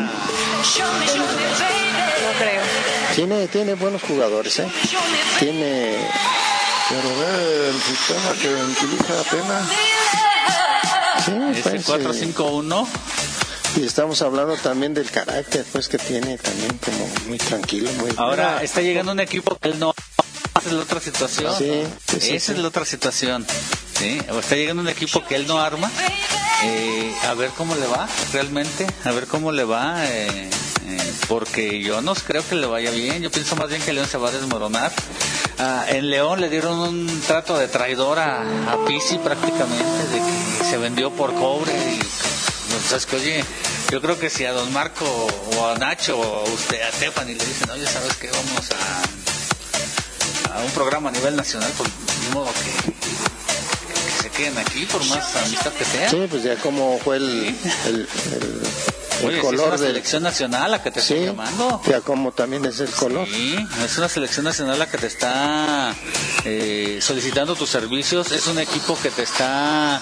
No creo. Tiene buenos jugadores, Tiene... Pero ve el sistema que utiliza Atenas. Sí, ese 4-5-1. Y estamos hablando también del carácter, pues, que tiene también como muy tranquilo. Ahora está llegando un equipo que él no... Esa es la otra situación. Esa es la otra situación. ¿Sí? Está llegando un equipo que él no arma. A ver cómo le va realmente. A ver cómo le va. Porque yo no creo que le vaya bien. Yo pienso más bien que León se va a desmoronar. En León le dieron un trato de traidor a Pizzi prácticamente, de que se vendió por cobre. Y entonces, que oye, yo creo que si a don Marco o a Nacho o a Stephanie le dicen, oye, ¿sabes qué? Vamos a un programa a nivel nacional, pues de modo que se queden aquí por más amistad que sea. Sí, pues ya como fue el Oye, color es una de selección nacional la que te está llamando. Ya como también es el color. Sí, es una selección nacional la que te está solicitando tus servicios. Es un equipo que te está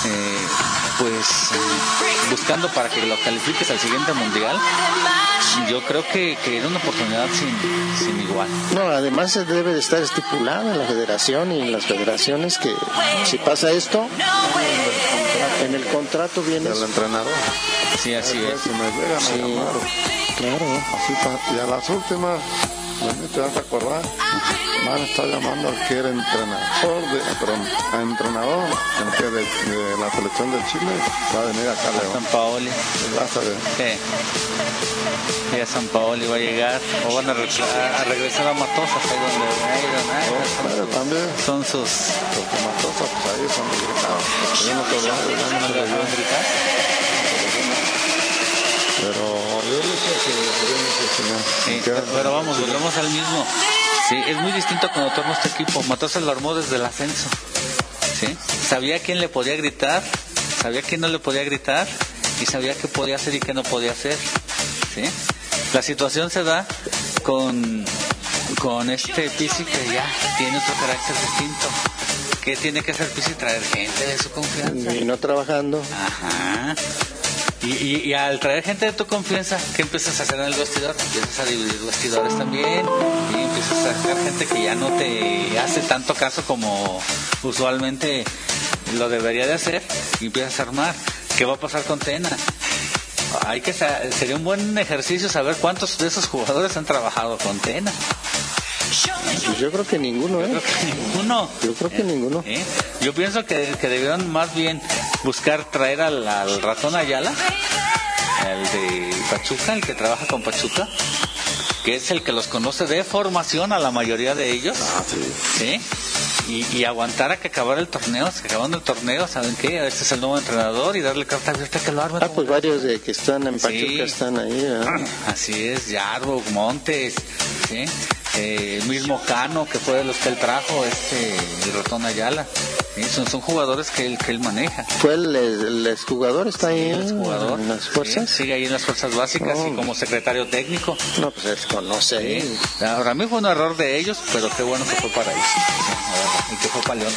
buscando para que lo califiques al siguiente mundial. Yo creo que era una oportunidad sin igual. No, además se debe de estar estipulado en la federación y en las federaciones que si pasa esto, en el contrato viene el entrenador. Sí, así es. Si me llegan a llamar, claro. Así y a las últimas, te vas a acordar, van a estar llamando al que era entrenador, el que de la selección del Chile, va a venir acá a León. San Paoli. Vas a ver. Sí. Ya San Paoli va a llegar, o van a regresar a Matosas, ahí donde también son sus... Porque Matosas, pues ahí son gritados. Yo no te voy a gritar. Pero yo creo que pero volvemos al mismo. Sí, es muy distinto cuando tú armas este equipo. Matosas lo armó desde el ascenso. ¿Sí? Sabía quién le podía gritar, sabía quién no le podía gritar y sabía qué podía hacer y qué no podía hacer. ¿Sí? La situación se da con este Pizzi que ya tiene otro carácter distinto. ¿Qué tiene que hacer Pizzi? Traer gente de su confianza. Y no trabajando. Ajá. Y al traer gente de tu confianza, ¿qué empiezas a hacer en el vestidor? Empiezas a dividir vestidores también y empiezas a sacar gente que ya no te hace tanto caso como usualmente lo debería de hacer y empiezas a armar. ¿Qué va a pasar con Tena? Sería un buen ejercicio saber cuántos de esos jugadores han trabajado con Tena. Pues yo creo que ninguno, Yo creo que ninguno. Yo pienso que debieron más bien buscar traer al ratón Ayala, el de Pachuca, el que trabaja con Pachuca, que es el que los conoce de formación a la mayoría de ellos. ¿Sí? Y aguantar a que acabara el torneo, acabando el torneo, ¿saben qué? Este es el nuevo entrenador y darle carta abierta que lo arme. Pues varios de que están en Pachuca están ahí, ¿verdad? Así es, Yarbo, Montes, ¿sí? El mismo Cano, que fue de los que él trajo, el ratón Ayala. ¿Sí? Son jugadores que él maneja. ¿Fue el exjugador? ¿Está ahí en las fuerzas? Sí, sigue ahí en las fuerzas básicas y como secretario técnico. No, pues él conoce. Sí. Ahora mismo fue un error de ellos, pero qué bueno que fue para ellos. Y que fue para León.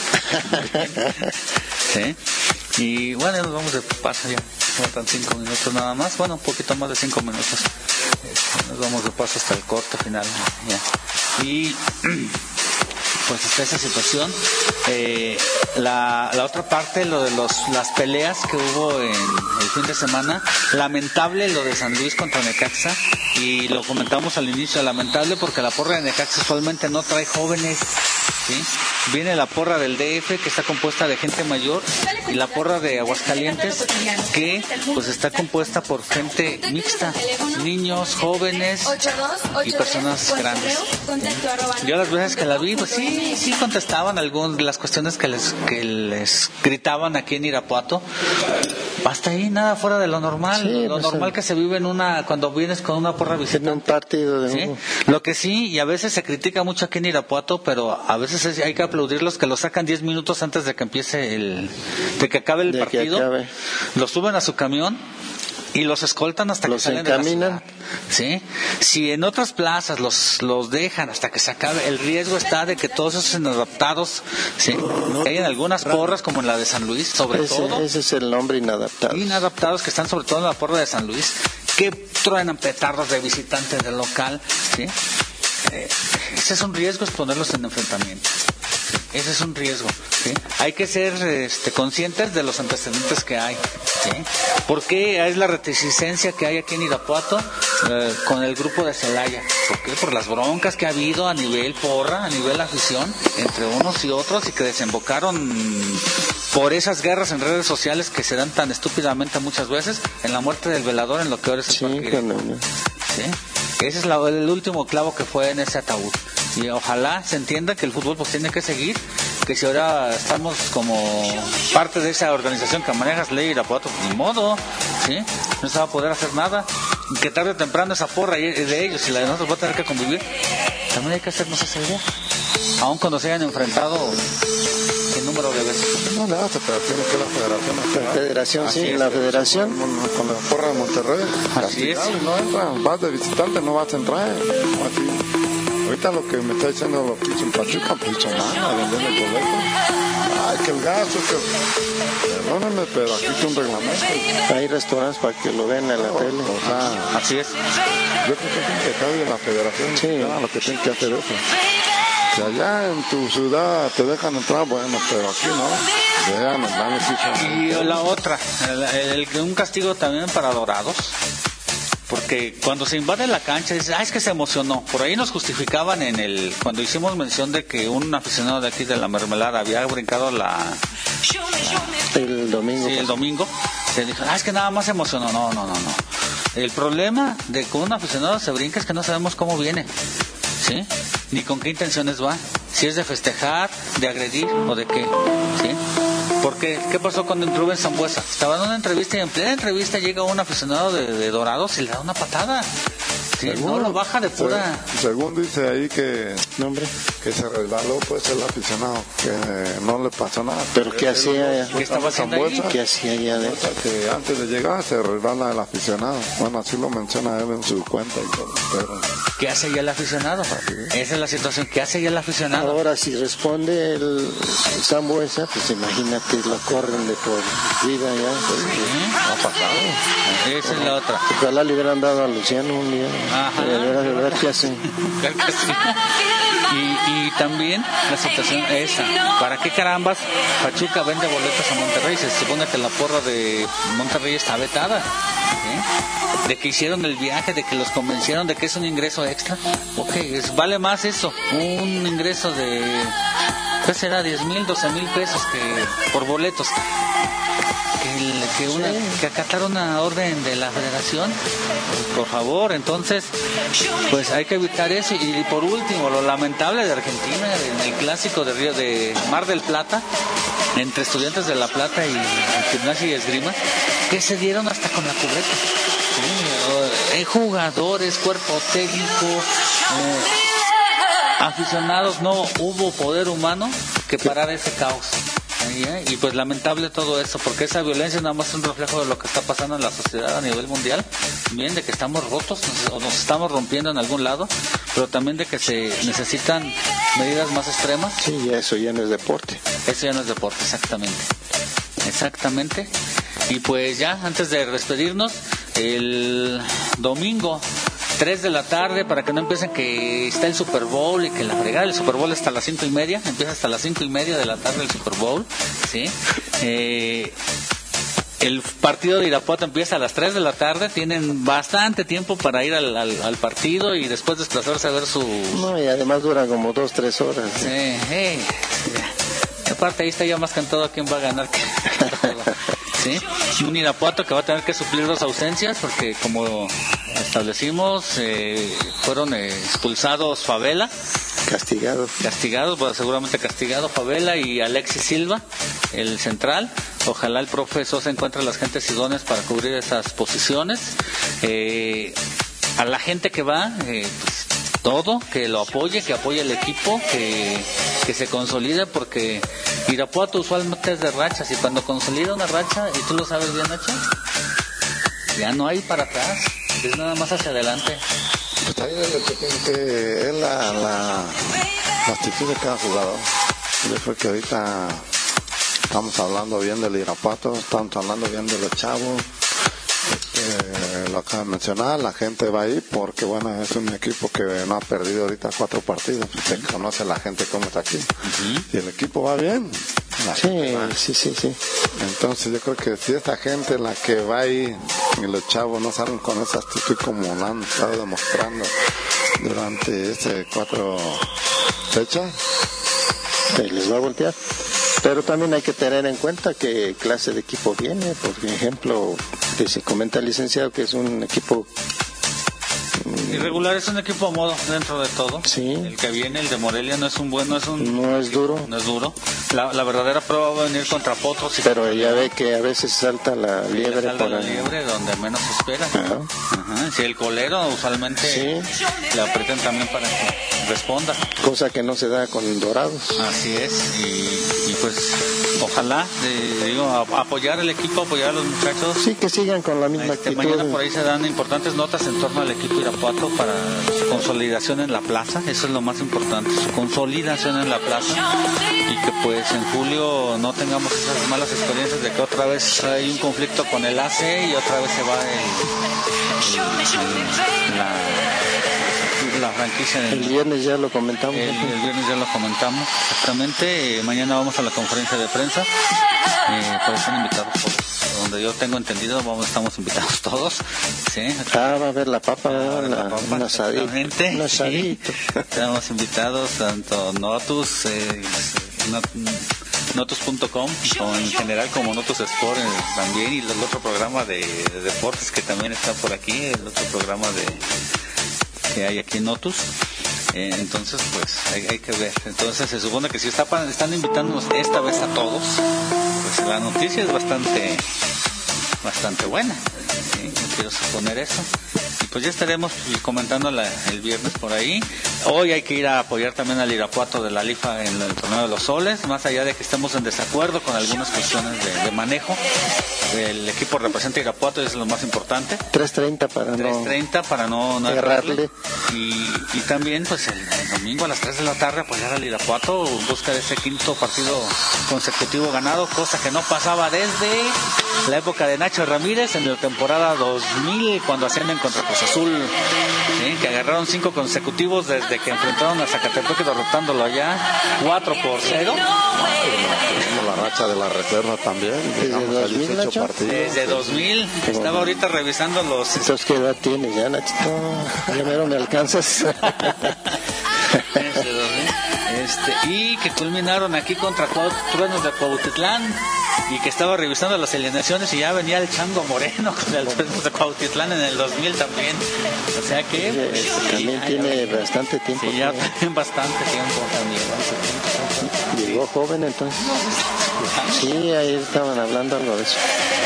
¿Sí? Y bueno, nos vamos de paso ya. Faltan 5 minutos nada más. Bueno, un poquito más de 5 minutos. Nos vamos de paso hasta el corte final. Ya. Y pues está esa situación. La otra parte, lo de las peleas que hubo en el fin de semana, lamentable lo de San Luis contra Necaxa, y lo comentamos al inicio, lamentable porque la porra de Necaxa usualmente no trae jóvenes, ¿sí? Viene la porra del DF, que está compuesta de gente mayor, y la porra de Aguascalientes, que pues está compuesta por gente mixta, niños, jóvenes y personas grandes. Yo las veces que la vi, pues sí contestaban algunas de las cuestiones que les gritaban aquí en Irapuato. Hasta ahí nada fuera de lo normal, Sí, lo pues, normal que se vive cuando vienes con una porra visitante. En un partido de ¿Sí? Lo que sí, y a veces se critica mucho aquí en Irapuato, pero a veces hay que aplaudirlos que lo sacan 10 minutos antes de que empiece de que acabe el partido. Lo suben a su camión y los escoltan hasta que salen de la ciudad. ¿Sí? Si en otras plazas los dejan hasta que se acabe, el riesgo está de que todos esos inadaptados, ¿sí? Hay en algunas porras como en la de San Luis, todo. Ese es el nombre, inadaptados. Inadaptados, que están sobre todo en la porra de San Luis, que truenan petardos de visitantes del local, ¿sí? Ese es un riesgo, exponerlos en enfrentamiento. ¿Sí? Ese es un riesgo, ¿sí? Hay que ser conscientes de los antecedentes que hay, ¿sí? Porque es la reticencia que hay aquí en Irapuato con el grupo de Celaya. ¿Por qué? Por las broncas que ha habido a nivel porra, a nivel afición, entre unos y otros, y que desembocaron por esas guerras en redes sociales que se dan tan estúpidamente muchas veces en la muerte del velador en lo que ahora es el Parque. ¿Sí? Ese es el último clavo que fue en ese ataúd. Y ojalá se entienda que el fútbol pues tiene que seguir, que si ahora estamos como parte de esa organización que manejas Ley Irapuato, pues ni modo, ¿sí? No se va a poder hacer nada, que tarde o temprano esa porra de ellos y la de nosotros va a tener que convivir. También hay que hacernos esa idea, aun cuando se hayan enfrentado el número de veces. No le hace, pero tiene que la federación. La federación, sí, la federación. Con la porra de Monterrey. Así es. No entran, vas de visitante, no vas a entrar. Así. Ahorita lo que me está diciendo lo que hizo en Pachuca, pues hizo mal a vender el boleto. Ay, que el gasto, perdónenme, pero aquí hay un reglamento. Hay restaurantes para que lo vean en la tele. O sea, así es. Yo creo que es que de la federación, sí, lo que tienen que hacer eso. Si allá en tu ciudad te dejan entrar, bueno, pero aquí no. Y la otra, un castigo también para Dorados. Porque cuando se invade la cancha, dices, es que se emocionó. Por ahí nos justificaban cuando hicimos mención de que un aficionado de aquí de la Mermelada había brincado el domingo. Sí, el domingo. Se dijo, es que nada más se emocionó. No. El problema de que un aficionado se brinca es que no sabemos cómo viene, ¿sí? Ni con qué intenciones va. Si es de festejar, de agredir o de qué, ¿sí? Porque, ¿qué pasó con Rubén Sambuesa? Estaba en una entrevista y en plena entrevista llega un aficionado de Dorados y le da una patada. Sí, no lo baja de pura... Según dice ahí que se resbaló pues el aficionado, que no le pasó nada. ¿Pero qué hacía? ¿Qué estaba haciendo ahí? ¿Qué hacía allá adentro? Que antes de llegar se resbala el aficionado. Bueno, así lo menciona él en su cuenta y todo. Pero... ¿Qué hace ya el aficionado? Esa es la situación. ¿Qué hace ya el aficionado? Ahora, si responde el Sambuesa, pues imagínate, lo corren de por vida ya. Ha pasado. Esa es la otra. Ojalá le hubieran dado a Luciano un día. Ajá. De ver qué hace. Y también la situación esa. ¿Para qué carambas Pachuca vende boletos a Monterrey? Se supone que la porra de Monterrey está vetada, ¿sí? De que hicieron el viaje, de que los convencieron de que es un ingreso extra. Ok, vale más eso. Un ingreso de, ¿qué será? 10,000, 12,000 pesos por boletos. Que acatar una orden de la federación, por favor. Entonces pues hay que evitar eso. Y por último, lo lamentable de Argentina en el clásico de Mar del Plata, entre Estudiantes de La Plata y Gimnasia y Esgrima, que se dieron hasta con la cubeta. Sí, jugadores, cuerpo técnico, aficionados, no hubo poder humano que parar ese caos. Y pues lamentable todo eso, porque esa violencia nada más es un reflejo de lo que está pasando en la sociedad a nivel mundial, bien, de que estamos rotos o nos estamos rompiendo en algún lado, pero también de que se necesitan medidas más extremas. Sí, eso ya no es deporte. Eso ya no es deporte, exactamente. Y pues ya, antes de despedirnos, el domingo 3 de la tarde, para que no empiecen que está el Super Bowl y que la fregada, el Super Bowl hasta las 5:30, empieza hasta las 5:30 de la tarde el Super Bowl, ¿sí? El partido de Irapuato empieza a las 3 de la tarde, tienen bastante tiempo para ir al partido y después desplazarse a ver su... No, y además dura como 2-3 horas. Sí, aparte ahí está ya más cantado quién va a ganar que... ¿Sí? Un Irapuato que va a tener que suplir 2 ausencias porque como establecimos fueron expulsados Favela, castigados, pues, seguramente castigado Favela y Alexis Silva, el central. Ojalá el profe Sosa encuentre las gentes idóneas para cubrir esas posiciones. A la gente que va, pues, todo, que lo apoye, que apoye el equipo, que se consolide, porque Irapuato usualmente es de rachas, y cuando consolida una racha, y tú lo sabes bien, Nacho, ya no hay para atrás, es nada más hacia adelante. Pues ahí es la actitud de cada jugador. Yo creo que ahorita estamos hablando bien del Irapuato, estamos hablando bien de los chavos. Lo acaba de mencionar, la gente va ahí porque bueno, es un equipo que no ha perdido ahorita 4 partidos, se conoce la gente cómo está aquí, y el equipo va bien. Sí. Entonces yo creo que si esta gente la que va ahí y los chavos no salen con esa actitud como la han estado demostrando durante este 4 fechas, les va a voltear. Pero también hay que tener en cuenta qué clase de equipo viene. Por ejemplo, que se comenta el licenciado que es un equipo irregular, es un equipo a modo dentro de todo. Sí. El que viene, el de Morelia, no es duro. No es duro. La verdadera prueba va a venir contra Potros. Pero ya ve que a veces salta la liebre. La liebre donde menos se espera. Ajá. Si el colero usualmente le apretan también para que responda. Cosa que no se da con Dorados. Así es. Y pues ojalá, apoyar el equipo, apoyar a los muchachos. Sí, que sigan con la misma actitud. Mañana por ahí se dan importantes notas en torno al equipo Irapuato para su consolidación en la plaza. Eso es lo más importante, su consolidación en la plaza, y que pues en julio no tengamos esas malas experiencias de que otra vez hay un conflicto con el AC y otra vez se va la franquicia. El viernes ya lo comentamos. El viernes ya lo comentamos, exactamente. Mañana vamos a la conferencia de prensa. Pues están invitados todos. Donde yo tengo entendido, estamos invitados todos. ¿Sí? Va a haber la papa, un asadito. Sí. Estamos invitados tanto Notus, Notus.com, o en general como Notus Sport también, y el otro programa de deportes que también está por aquí, el otro programa que hay aquí en Notus. Entonces pues hay que ver. Entonces se supone que si están invitándonos esta vez a todos, pues la noticia es bastante buena. ¿Sí? No quiero suponer eso. Y pues ya estaremos comentando el viernes por ahí. Hoy hay que ir a apoyar también al Irapuato de la Lifa en el torneo de los Soles, más allá de que estemos en desacuerdo con algunas cuestiones de manejo. El equipo representa a Irapuato, eso es lo más importante. 3:30 para no errarle. Y también pues el domingo a las 3 de la tarde apoyar al Irapuato en busca de ese 5º partido consecutivo ganado, cosa que no pasaba desde la época de Nacho Ramírez en la temporada 2000, cuando ascienden contra Cruz Azul, que agarraron 5 consecutivos desde que enfrentaron a Zacatepec, derrotándolo allá 4-0. La racha de la reserva también, digamos, a 18 partidos. Desde 2000, estaba ahorita revisando los... Entonces, ¿qué edad tienes ya, Nachito? Ya mero me alcanzas. Desde 2000. Y que culminaron aquí contra Truenos de Cuautitlán, y que estaba revisando las alineaciones y ya venía el Chango Moreno con el Truenos de Cuautitlán en el 2000 también. O sea que pues, también tiene bastante tiempo. Sí, ya tiene bastante tiempo también. Llegó joven entonces. Sí, ahí estaban hablando algo de eso.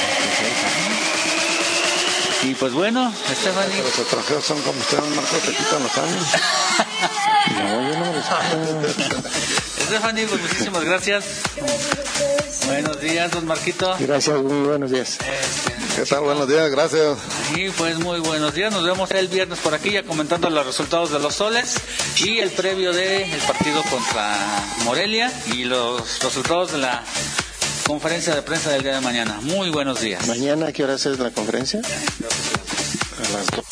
Y pues bueno, Stephanie. Los extranjeros son como ustedes, Marco, te quitan los años. No, yo no me Stephanie, pues muchísimas gracias. Buenos días, don Marquito. Gracias, muy buenos días. ¿Qué tal? Buenos días, gracias. Y pues muy buenos días, nos vemos el viernes por aquí ya comentando los resultados de los Soles y el previo del partido contra Morelia y los resultados de la conferencia de prensa del día de mañana. Muy buenos días. ¿Mañana a qué hora es la conferencia? A las 2.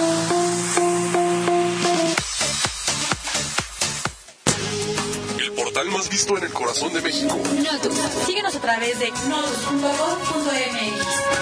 El portal más visto en el corazón de México. Notus. Síguenos a través de notus.com.mx.